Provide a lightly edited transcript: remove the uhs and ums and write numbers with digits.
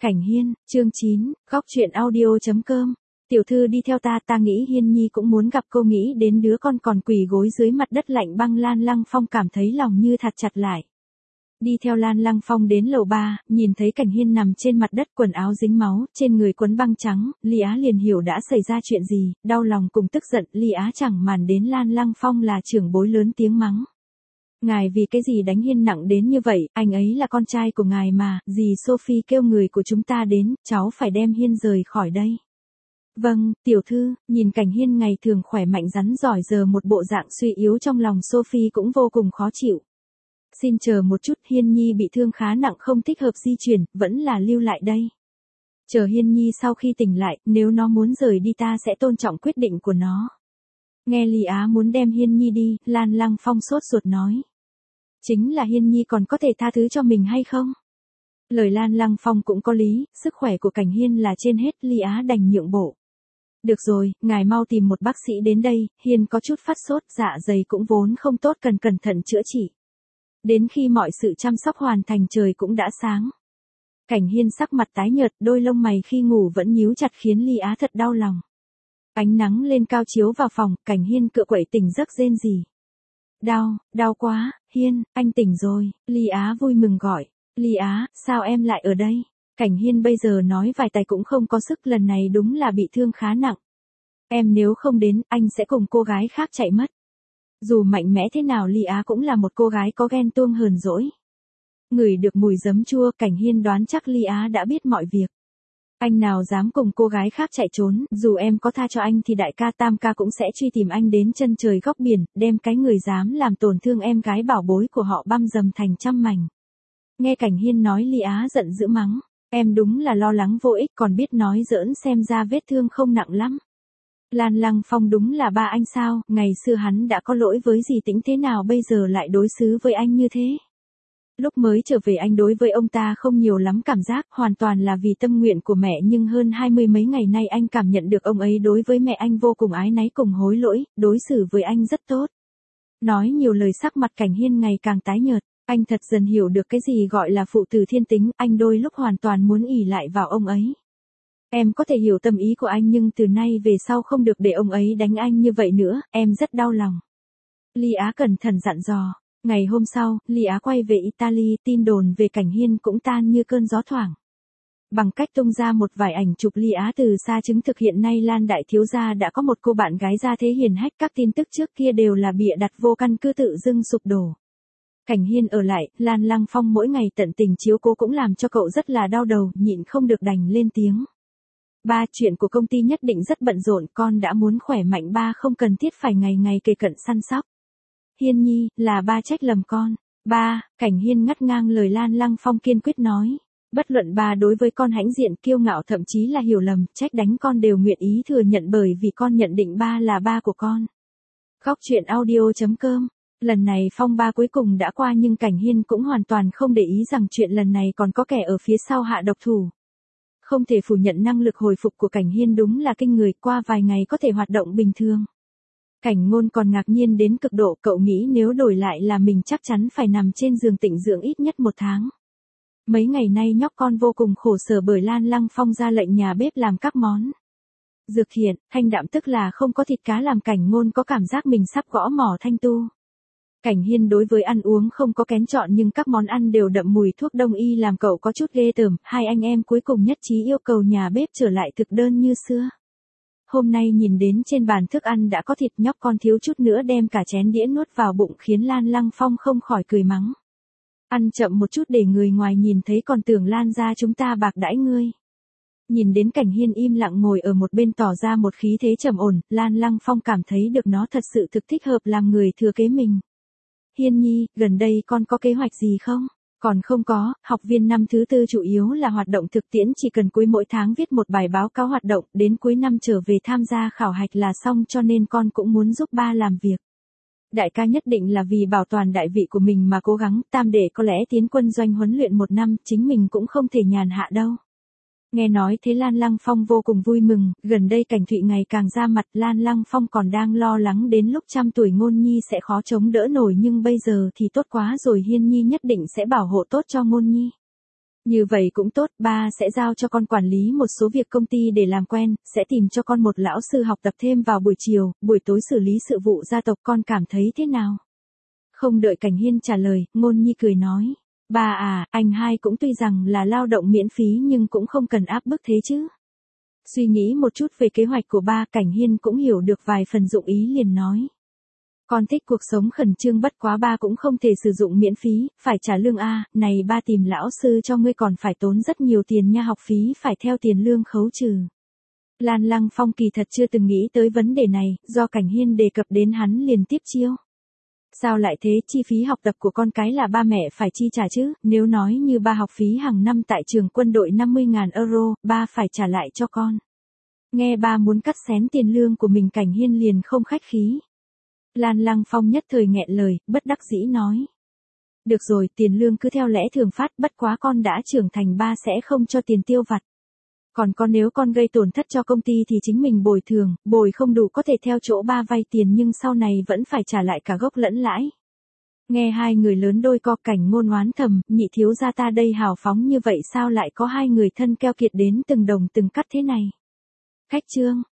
Cảnh Hiên, chương 9, góc truyện audio.com. Tiểu thư đi theo ta nghĩ Hiên Nhi cũng muốn gặp cô, nghĩ đến đứa con còn quỳ gối dưới mặt đất lạnh băng. Lan Lăng Phong cảm thấy lòng như thắt chặt lại. Đi theo Lan Lăng Phong đến lầu 3, nhìn thấy Cảnh Hiên nằm trên mặt đất, quần áo dính máu, trên người quấn băng trắng, Ly Á liền hiểu đã xảy ra chuyện gì, đau lòng cùng tức giận. Ly Á chẳng màng đến Lan Lăng Phong là trưởng bối, lớn tiếng mắng. Ngài vì cái gì đánh Hiên nặng đến như vậy, anh ấy là con trai của ngài mà, dì Sophie kêu người của chúng ta đến, cháu phải đem Hiên rời khỏi đây. Vâng, tiểu thư. Nhìn Cảnh Hiên ngày thường khỏe mạnh rắn giỏi giờ một bộ dạng suy yếu, trong lòng Sophie cũng vô cùng khó chịu. Xin chờ một chút, Hiên Nhi bị thương khá nặng, không thích hợp di chuyển, vẫn là lưu lại đây. Chờ Hiên Nhi sau khi tỉnh lại, nếu nó muốn rời đi ta sẽ tôn trọng quyết định của nó. Nghe Ly Á muốn đem Hiên Nhi đi, Lan Lăng Phong sốt ruột nói. Chính là Hiên Nhi còn có thể tha thứ cho mình hay không? Lời Lan Lăng Phong cũng có lý, sức khỏe của Cảnh Hiên là trên hết. Ly Á đành nhượng bộ. Được rồi, ngài mau tìm một bác sĩ đến đây, Hiên có chút phát sốt, dạ dày cũng vốn không tốt, cần cẩn thận chữa trị. Đến khi mọi sự chăm sóc hoàn thành trời cũng đã sáng. Cảnh Hiên sắc mặt tái nhợt, đôi lông mày khi ngủ vẫn nhíu chặt khiến Ly Á thật đau lòng. Ánh nắng lên cao chiếu vào phòng, Cảnh Hiên cựa quậy tỉnh giấc rên rỉ. Đau quá, Hiên, anh tỉnh rồi. Ly Á vui mừng gọi. Ly Á, sao em lại ở đây? Cảnh Hiên bây giờ nói vài tay cũng không có sức, lần này đúng là bị thương khá nặng. Em nếu không đến, anh sẽ cùng cô gái khác chạy mất. Dù mạnh mẽ thế nào Ly Á cũng là một cô gái có ghen tuông hờn dỗi. Ngửi được mùi giấm chua, Cảnh Hiên đoán chắc Ly Á đã biết mọi việc. Anh nào dám cùng cô gái khác chạy trốn, dù em có tha cho anh thì đại ca tam ca cũng sẽ truy tìm anh đến chân trời góc biển, đem cái người dám làm tổn thương em gái bảo bối của họ băm dầm thành trăm mảnh. Nghe Cảnh Hiên nói, Ly Á giận dữ mắng. Em đúng là lo lắng vô ích, còn biết nói giỡn, xem ra vết thương không nặng lắm. Lan Lăng Phong đúng là ba anh sao, ngày xưa hắn đã có lỗi với dì Tĩnh thế nào bây giờ lại đối xử với anh như thế. Lúc mới trở về anh đối với ông ta không nhiều lắm cảm giác, hoàn toàn là vì tâm nguyện của mẹ, nhưng hơn 20 mấy ngày nay anh cảm nhận được ông ấy đối với mẹ anh vô cùng ái náy cùng hối lỗi, đối xử với anh rất tốt. Nói nhiều lời, sắc mặt Cảnh Hiên ngày càng tái nhợt, anh thật dần hiểu được cái gì gọi là phụ tử thiên tính, anh đôi lúc hoàn toàn muốn ỷ lại vào ông ấy. Em có thể hiểu tâm ý của anh, nhưng từ nay về sau không được để ông ấy đánh anh như vậy nữa, em rất đau lòng. Ly Á cẩn thận dặn dò. Ngày hôm sau, Ly Á quay về Italy, tin đồn về Cảnh Hiên cũng tan như cơn gió thoảng. Bằng cách tung ra một vài ảnh chụp Ly Á từ xa chứng thực hiện nay Lan đại thiếu gia đã có một cô bạn gái gia thế hiền hách, các tin tức trước kia đều là bịa đặt vô căn cứ, tự dưng sụp đổ. Cảnh Hiên ở lại, Lan Lăng Phong mỗi ngày tận tình chiếu cố cũng làm cho cậu rất là đau đầu, nhịn không được đành lên tiếng. Ba, chuyện của công ty nhất định rất bận rộn, con đã muốn khỏe mạnh, ba không cần thiết phải ngày ngày kề cận săn sóc. Hiên Nhi, là ba trách lầm con. Ba, Cảnh Hiên ngắt ngang lời Lan Lăng Phong kiên quyết nói. Bất luận ba đối với con hãnh diện, kiêu ngạo, thậm chí là hiểu lầm, trách đánh con đều nguyện ý thừa nhận, bởi vì con nhận định ba là ba của con. Góc truyện audio.com. Lần này phong ba cuối cùng đã qua, nhưng Cảnh Hiên cũng hoàn toàn không để ý rằng chuyện lần này còn có kẻ ở phía sau hạ độc thủ. Không thể phủ nhận năng lực hồi phục của Cảnh Hiên đúng là kinh người, qua vài ngày có thể hoạt động bình thường. Cảnh Ngôn còn ngạc nhiên đến cực độ, cậu nghĩ nếu đổi lại là mình chắc chắn phải nằm trên giường tĩnh dưỡng ít nhất 1 tháng. Mấy ngày nay nhóc con vô cùng khổ sở bởi Lan Lăng Phong ra lệnh nhà bếp làm các món dược thiện, thanh đạm, tức là không có thịt cá, làm Cảnh Ngôn có cảm giác mình sắp gõ mỏ thanh tu. Cảnh Hiên đối với ăn uống không có kén chọn, nhưng các món ăn đều đậm mùi thuốc đông y làm cậu có chút ghê tởm. Hai anh em cuối cùng nhất trí yêu cầu nhà bếp trở lại thực đơn như xưa. Hôm nay nhìn đến trên bàn thức ăn đã có thịt, nhóc con thiếu chút nữa đem cả chén đĩa nuốt vào bụng, khiến Lan Lăng Phong không khỏi cười mắng. Ăn chậm một chút để người ngoài nhìn thấy còn tưởng Lan gia chúng ta bạc đãi ngươi. Nhìn đến Cảnh Hiên im lặng ngồi ở một bên tỏ ra một khí thế trầm ổn, Lan Lăng Phong cảm thấy được nó thật sự thực thích hợp làm người thừa kế mình. Hiên Nhi, gần đây con có kế hoạch gì không? Còn không có, học viên năm thứ 4 chủ yếu là hoạt động thực tiễn, chỉ cần cuối mỗi tháng viết một bài báo cáo hoạt động, đến cuối năm trở về tham gia khảo hạch là xong, cho nên con cũng muốn giúp ba làm việc. Đại ca nhất định là vì bảo toàn đại vị của mình mà cố gắng, tam đệ có lẽ tiến quân doanh huấn luyện 1 năm, chính mình cũng không thể nhàn hạ đâu. Nghe nói thế Lan Lăng Phong vô cùng vui mừng, gần đây Cảnh Thụy ngày càng ra mặt, Lan Lăng Phong còn đang lo lắng đến lúc trăm tuổi Ngôn Nhi sẽ khó chống đỡ nổi, nhưng bây giờ thì tốt quá rồi, Hiên Nhi nhất định sẽ bảo hộ tốt cho Ngôn Nhi. Như vậy cũng tốt, ba sẽ giao cho con quản lý một số việc công ty để làm quen, sẽ tìm cho con một lão sư học tập thêm vào buổi chiều, buổi tối xử lý sự vụ gia tộc, con cảm thấy thế nào? Không đợi Cảnh Hiên trả lời, Ngôn Nhi cười nói. Ba à, anh hai cũng tuy rằng là lao động miễn phí nhưng cũng không cần áp bức thế chứ. Suy nghĩ một chút về kế hoạch của ba, Cảnh Hiên cũng hiểu được vài phần dụng ý liền nói. Con thích cuộc sống khẩn trương, bất quá ba cũng không thể sử dụng miễn phí, phải trả lương a, này ba tìm lão sư cho ngươi còn phải tốn rất nhiều tiền nha, học phí phải theo tiền lương khấu trừ. Lan Lăng Phong kỳ thật chưa từng nghĩ tới vấn đề này, do Cảnh Hiên đề cập đến hắn liền tiếp chiêu. Sao lại thế, chi phí học tập của con cái là ba mẹ phải chi trả chứ, nếu nói như ba học phí hàng năm tại trường quân đội 50.000 euro, ba phải trả lại cho con. Nghe ba muốn cắt xén tiền lương của mình, Cảnh Hiên liền không khách khí. Lan Lăng Phong nhất thời nghẹn lời, bất đắc dĩ nói. Được rồi, tiền lương cứ theo lẽ thường phát, bất quá con đã trưởng thành, ba sẽ không cho tiền tiêu vặt. Còn con nếu con gây tổn thất cho công ty thì chính mình bồi thường, bồi không đủ có thể theo chỗ ba vay tiền nhưng sau này vẫn phải trả lại cả gốc lẫn lãi. Nghe hai người lớn đôi co, Cảnh Ngôn oán thầm, nhị thiếu gia ta đây hào phóng như vậy sao lại có hai người thân keo kiệt đến từng đồng từng cắt thế này. Khách trương.